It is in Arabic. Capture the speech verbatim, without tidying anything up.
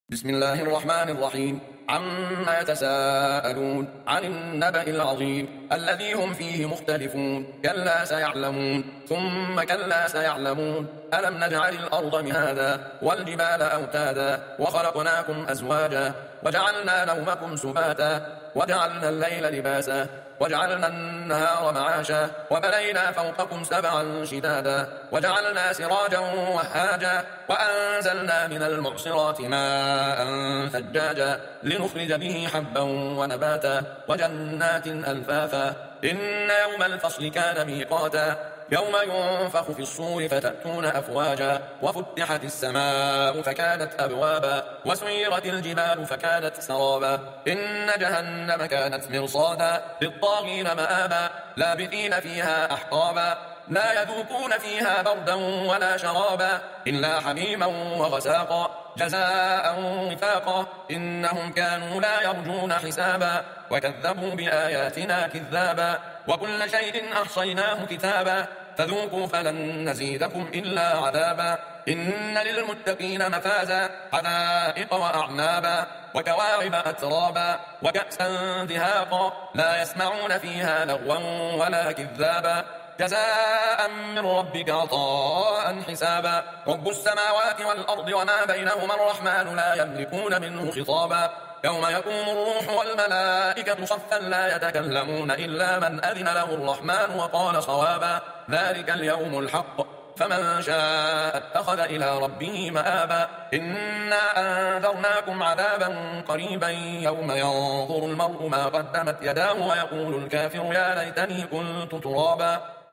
بسم الله الرحمن الرحيم. عما يتساءلون عن النبأ العظيم الذي هم فيه مختلفون. كلا سيعلمون ثم كلا سيعلمون. ألم نجعل الأرض مهادا والجبال أوتادا وخلقناكم أزواجا وجعلنا نومكم سباتا وجعلنا الليل لباسا وجعلنا النهار معاشا وبنينا فوقكم سبعا شدادا وجعلنا سراجا وهاجا وأنزلنا من المعصرات ماء ثجاجا لنخرج به حبا ونباتا وجنات ألفافا. إن يوم الفصل كان ميقاتا يوم ينفخ في الصور فتأتون أفواجا وفتحت السماء فكانت أبوابا وسيرت الجبال فكانت سرابا. إن جهنم كانت مرصادا للطاغين مآبا لابثين فيها أحقابا لا يذوقون فيها بردا ولا شرابا إلا حميما وغساقا جزاء وفاقا. إنهم كانوا لا يرجون حسابا وكذبوا بآياتنا كذابا وكل شيء أحصيناه كتابا فذوقوا فلن نزيدكم إلا عذابا. إن للمتقين مفازا حدائق وأعنابا وكواعب أترابا وكأسا دهاقا لا يسمعون فيها لغوا ولا كذابا جزاء من ربك عطاء حسابا. رب السماوات والأرض وما بينهما الرحمن لا يملكون منه خطابا. يوم يقوم الروح والملائكة صفا لا يتكلمون إلا من أذن له الرحمن وقال صوابا. ذلك اليوم الحق فمن شاء اتخذ إلى ربه مآبا. إنا أنذرناكم عذابا قريبا يوم ينظر المرء ما قدمت يداه ويقول الكافر يا ليتني كنت ترابا.